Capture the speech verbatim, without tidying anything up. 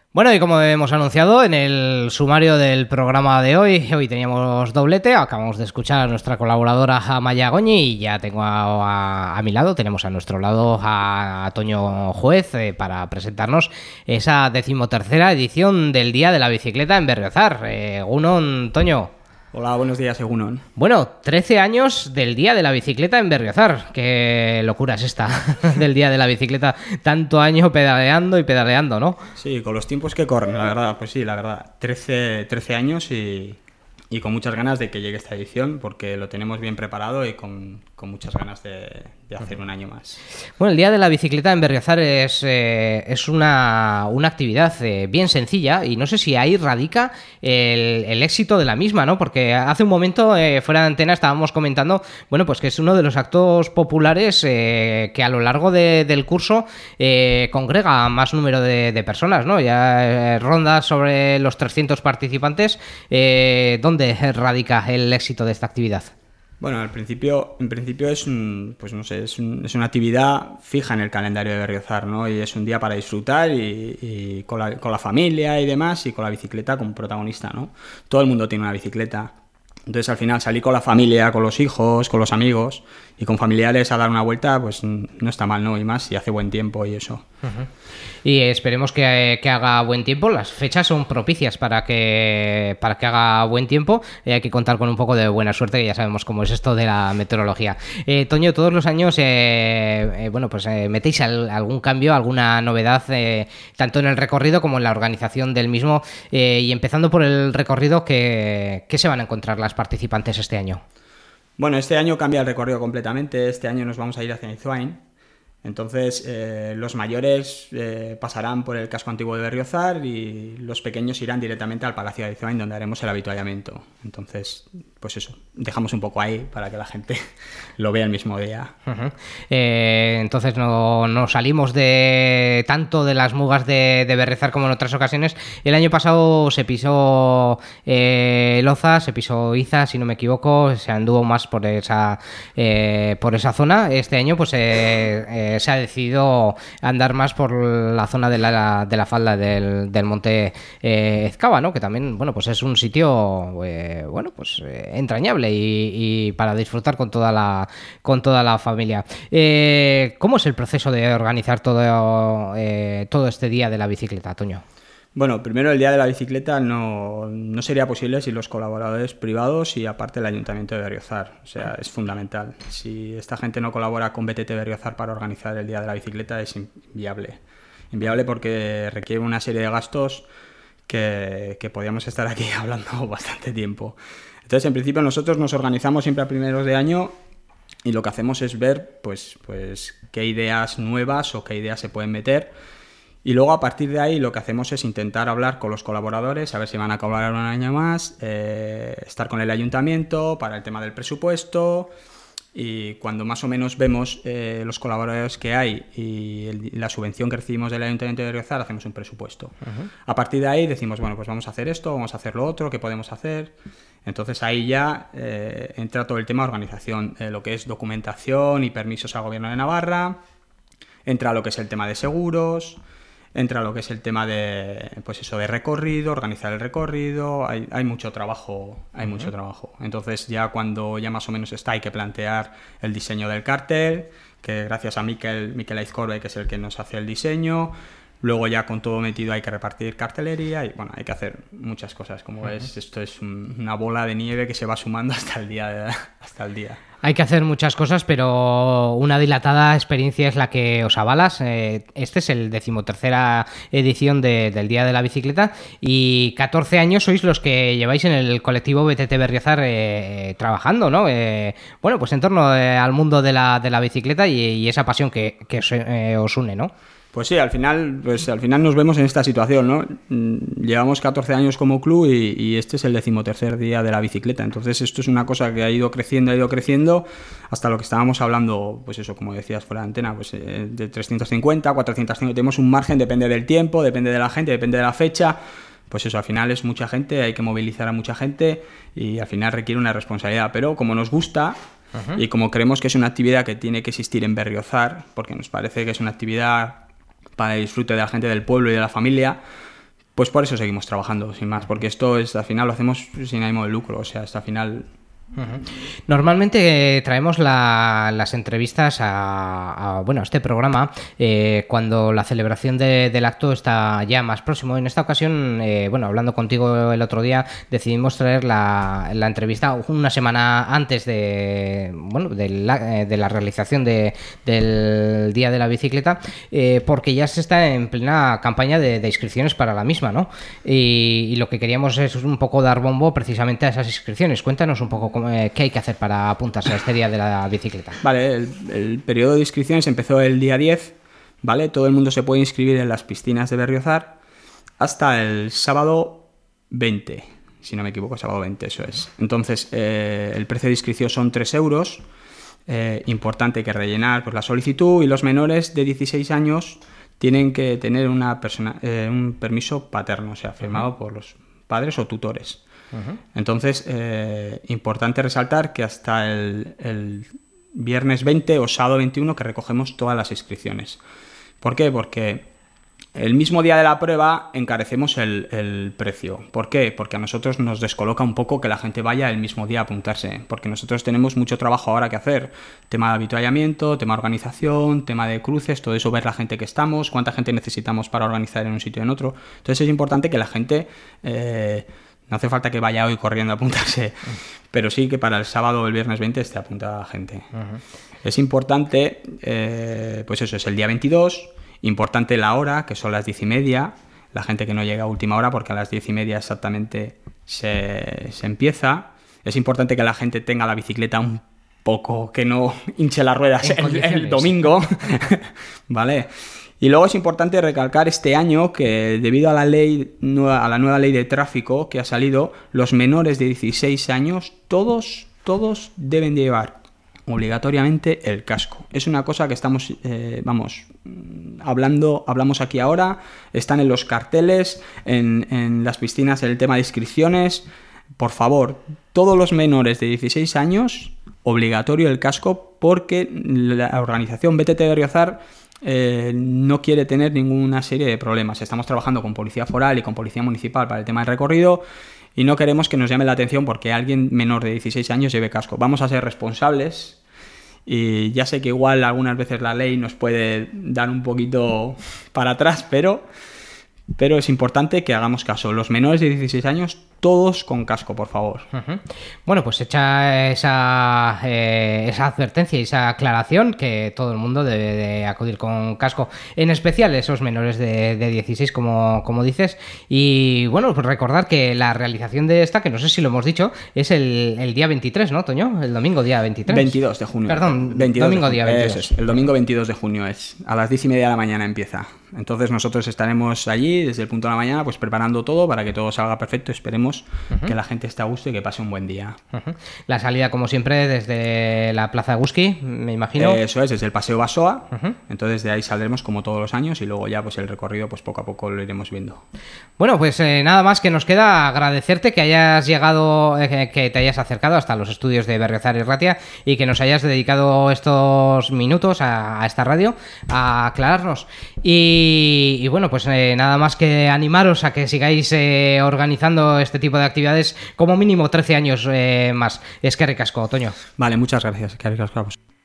Bueno, y como hemos anunciado en el sumario del programa de hoy, hoy teníamos doblete, acabamos de escuchar a nuestra colaboradora Amaya Goñi y ya tengo a, a, a mi lado, tenemos a nuestro lado a Toño Juez eh, para presentarnos esa decimotercera edición del Día de la Bicicleta en Berriozar. Eh, Egunon, Toño. Hola, buenos días, Egunon. Bueno, trece años del Día de la Bicicleta en Berriozar. Qué locura es esta del Día de la Bicicleta. Tanto año pedaleando y pedaleando, ¿no? Sí, con los tiempos que corren, la verdad. Pues sí, la verdad. trece, trece años y, y con muchas ganas de que llegue esta edición porque lo tenemos bien preparado y con, con muchas ganas de, de hacer un año más. Bueno, el Día de la Bicicleta en Berriozar es, eh, es una, una actividad eh, bien sencilla y no sé si ahí radica el, el éxito de la misma, ¿no? Porque hace un momento, eh, fuera de antena, estábamos comentando, bueno, pues que es uno de los actos populares eh, que a lo largo de, del curso eh, congrega a más número de, de personas, ¿no? Ya eh, ronda sobre los trescientos participantes. Eh, ¿Dónde radica el éxito de esta actividad? Bueno, al principio, en principio es un, pues no sé, es, un, es una actividad fija en el calendario de Berriozar, ¿no? Y es un día para disfrutar y, y con, la, con la familia y demás y con la bicicleta como protagonista, ¿no? Todo el mundo tiene una bicicleta. Entonces al final salir con la familia, con los hijos, con los amigos y con familiares a dar una vuelta, pues no está mal, ¿no? Y más si hace buen tiempo y eso. Uh-huh. Y esperemos que, que haga buen tiempo. Las fechas son propicias para que, para que haga buen tiempo. Eh, hay que contar con un poco de buena suerte, que ya sabemos cómo es esto de la meteorología. Eh, Toño, todos los años, eh, eh, bueno, pues eh, metéis al, algún cambio, alguna novedad, eh, tanto en el recorrido como en la organización del mismo. Eh, y empezando por el recorrido, ¿qué, qué se van a encontrar las participantes este año? Bueno, este año cambia el recorrido completamente. Este año nos vamos a ir hacia Nizuain. Entonces, eh, los mayores eh, pasarán por el casco antiguo de Berriozar y los pequeños irán directamente al Palacio de Nizuain, donde haremos el avituallamiento. Entonces, pues eso, dejamos un poco ahí para que la gente lo vea el mismo día. Uh-huh. Eh, entonces, no, no salimos de tanto de las mugas de, de Berriozar como en otras ocasiones. El año pasado se pisó eh, Loza, se pisó Iza, si no me equivoco, se anduvo más por esa, eh, por esa zona. Este año, pues, eh, eh, se ha decidido andar más por la zona de la, de la falda del, del monte eh, Ezcaba, ¿no? Que también, bueno, pues es un sitio, eh, bueno, pues eh, entrañable y, y para disfrutar con toda la, con toda la familia. Eh, ¿Cómo es el proceso de organizar todo, eh, todo este día de la bicicleta, Toño? Bueno, primero el día de la bicicleta no, no sería posible sin los colaboradores privados y aparte el Ayuntamiento de Berriozar. O sea, es fundamental. Si esta gente no colabora con B T T Berriozar para organizar el día de la bicicleta es inviable. Inviable porque requiere una serie de gastos que, que podríamos estar aquí hablando bastante tiempo. Entonces, en principio nosotros nos organizamos siempre a primeros de año y lo que hacemos es ver pues, pues qué ideas nuevas o qué ideas se pueden meter. Y luego a partir de ahí lo que hacemos es intentar hablar con los colaboradores, a ver si van a colaborar un año más, eh, estar con el ayuntamiento para el tema del presupuesto y cuando más o menos vemos eh, los colaboradores que hay y el, la subvención que recibimos del ayuntamiento de Berriozar, hacemos un presupuesto. Uh-huh. A partir de ahí decimos, bueno, pues vamos a hacer esto, vamos a hacer lo otro, ¿qué podemos hacer? Entonces ahí ya eh, entra todo el tema de organización, eh, lo que es documentación y permisos al Gobierno de Navarra, entra lo que es el tema de seguros, entra lo que es el tema de, pues eso, de recorrido, organizar el recorrido, hay, hay mucho trabajo, hay uh-huh. mucho trabajo. Entonces ya cuando ya más o menos está hay que plantear el diseño del cartel, que gracias a Miquel, Miquel Aizcorbe, que es el que nos hace el diseño. Luego ya con todo metido hay que repartir cartelería y bueno, hay que hacer muchas cosas. Como uh-huh. ves, esto es un, una bola de nieve que se va sumando hasta el día. De, hasta el día. Hay que hacer muchas cosas, pero una dilatada experiencia es la que os avalas. Eh, este es el decimotercera edición de, del Día de la Bicicleta y catorce años sois los que lleváis en el colectivo B T T Berriozar eh, trabajando, ¿no? Eh, bueno, pues en torno eh, al mundo de la, de la bicicleta y, y esa pasión que, que os, eh, os une, ¿no? Pues sí, al final, pues al final nos vemos en esta situación, ¿no? Llevamos catorce años como club y, y este es el decimotercer día de la bicicleta. Entonces esto es una cosa que ha ido creciendo, ha ido creciendo hasta lo que estábamos hablando, pues eso, como decías fuera de antena, pues eh, de trescientos cincuenta, cuatrocientos cincuenta, tenemos un margen, depende del tiempo, depende de la gente, depende de la fecha. Pues eso, al final es mucha gente, hay que movilizar a mucha gente y al final requiere una responsabilidad. Pero como nos gusta, uh-huh. y como creemos que es una actividad que tiene que existir en Berriozar, porque nos parece que es una actividad para el disfrute de la gente del pueblo y de la familia, Pues por eso seguimos trabajando, sin más, porque esto es, al final lo hacemos sin ánimo de lucro, o sea, hasta al final... Uh-huh. Normalmente eh, traemos la, las entrevistas a, a bueno a este programa eh, cuando la celebración de, del acto está ya más próximo. En esta ocasión, eh, bueno, hablando contigo el otro día, decidimos traer la, la entrevista una semana antes de bueno de la, de la realización de, del Día de la Bicicleta, eh, porque ya se está en plena campaña de, de inscripciones para la misma, ¿no? Y, y lo que queríamos es un poco dar bombo precisamente a esas inscripciones. Cuéntanos un poco ¿qué hay que hacer para apuntarse a este Día de la Bicicleta? Vale, el, el periodo de inscripciones empezó el día diez, ¿vale? Todo el mundo se puede inscribir en las piscinas de Berriozar hasta el sábado veinte, si no me equivoco, sábado veinte, eso es. Entonces, eh, el precio de inscripción son tres euros. Eh, importante que rellenar pues, la solicitud, y los menores de dieciséis años tienen que tener una persona, eh, un permiso paterno, o sea, firmado uh-huh. por los padres o tutores. Uh-huh. Entonces, eh, importante resaltar que hasta el, el viernes veinte o sábado veintiuno que recogemos todas las inscripciones. ¿Por qué? Porque el mismo día de la prueba encarecemos el, el precio. ¿Por qué? Porque a nosotros nos descoloca un poco que la gente vaya el mismo día a apuntarse, porque nosotros tenemos mucho trabajo ahora que hacer. Tema de habituallamiento, tema de organización, tema de cruces, todo eso, ver la gente que estamos, cuánta gente necesitamos para organizar en un sitio o en otro. Entonces es importante que la gente... Eh, No hace falta que vaya hoy corriendo a apuntarse, pero sí que para el sábado o el viernes veinte esté apuntada la gente. Uh-huh. Es importante, eh, pues eso, es el día veintidós, importante la hora, que son las diez y media, la gente que no llega a última hora, porque a las diez y media exactamente se, se empieza. Es importante que la gente tenga la bicicleta un poco, que no hinche las ruedas el, el domingo, ¿vale? Y luego es importante recalcar este año que debido a la ley a la nueva ley de tráfico que ha salido, los menores de dieciséis años, todos, todos deben de llevar obligatoriamente el casco. Es una cosa que estamos, eh, vamos, hablando, hablamos aquí ahora, están en los carteles, en, en las piscinas, en el tema de inscripciones. Por favor, todos los menores de dieciséis años, obligatorio el casco, porque la organización B T T Berriozar Eh, no quiere tener ninguna serie de problemas. Estamos trabajando con Policía Foral y con Policía Municipal para el tema del recorrido y no queremos que nos llame la atención porque alguien menor de dieciséis años lleve casco. Vamos a ser responsables y ya sé que igual algunas veces la ley nos puede dar un poquito para atrás, pero, pero es importante que hagamos caso. Los menores de dieciséis años, todos con casco, por favor. Uh-huh. Bueno, pues hecha esa, eh, esa advertencia y esa aclaración, que todo el mundo debe de acudir con casco, en especial esos menores de, de dieciséis, como, como dices. Y bueno, pues recordar que la realización de esta, que no sé si lo hemos dicho, es el, el día veintitrés, ¿no, Toño? El domingo día veintitrés. veintidós de junio. Perdón, veintidós domingo de día veintidós. Eso es, el domingo veintidós de junio es. A las diez y media de la mañana empieza. Entonces nosotros estaremos allí desde el punto de la mañana pues preparando todo para que todo salga perfecto. Esperemos uh-huh. que la gente esté a gusto y que pase un buen día. Uh-huh. La salida, como siempre, desde la Plaza Guski, me imagino. Eh, eso es, desde el Paseo Basoa. Uh-huh. Entonces de ahí saldremos como todos los años y luego ya pues el recorrido pues poco a poco lo iremos viendo. Bueno, pues eh, nada más que nos queda agradecerte que hayas llegado, eh, que te hayas acercado hasta los estudios de Berriozar y Ratia y que nos hayas dedicado estos minutos a, a esta radio a aclararnos. Y, y bueno, pues eh, nada más que animaros a que sigáis eh, organizando este tipo de actividades como mínimo trece años eh, más. Es que ricasco, Toño. Vale, muchas gracias. Es que ricasco.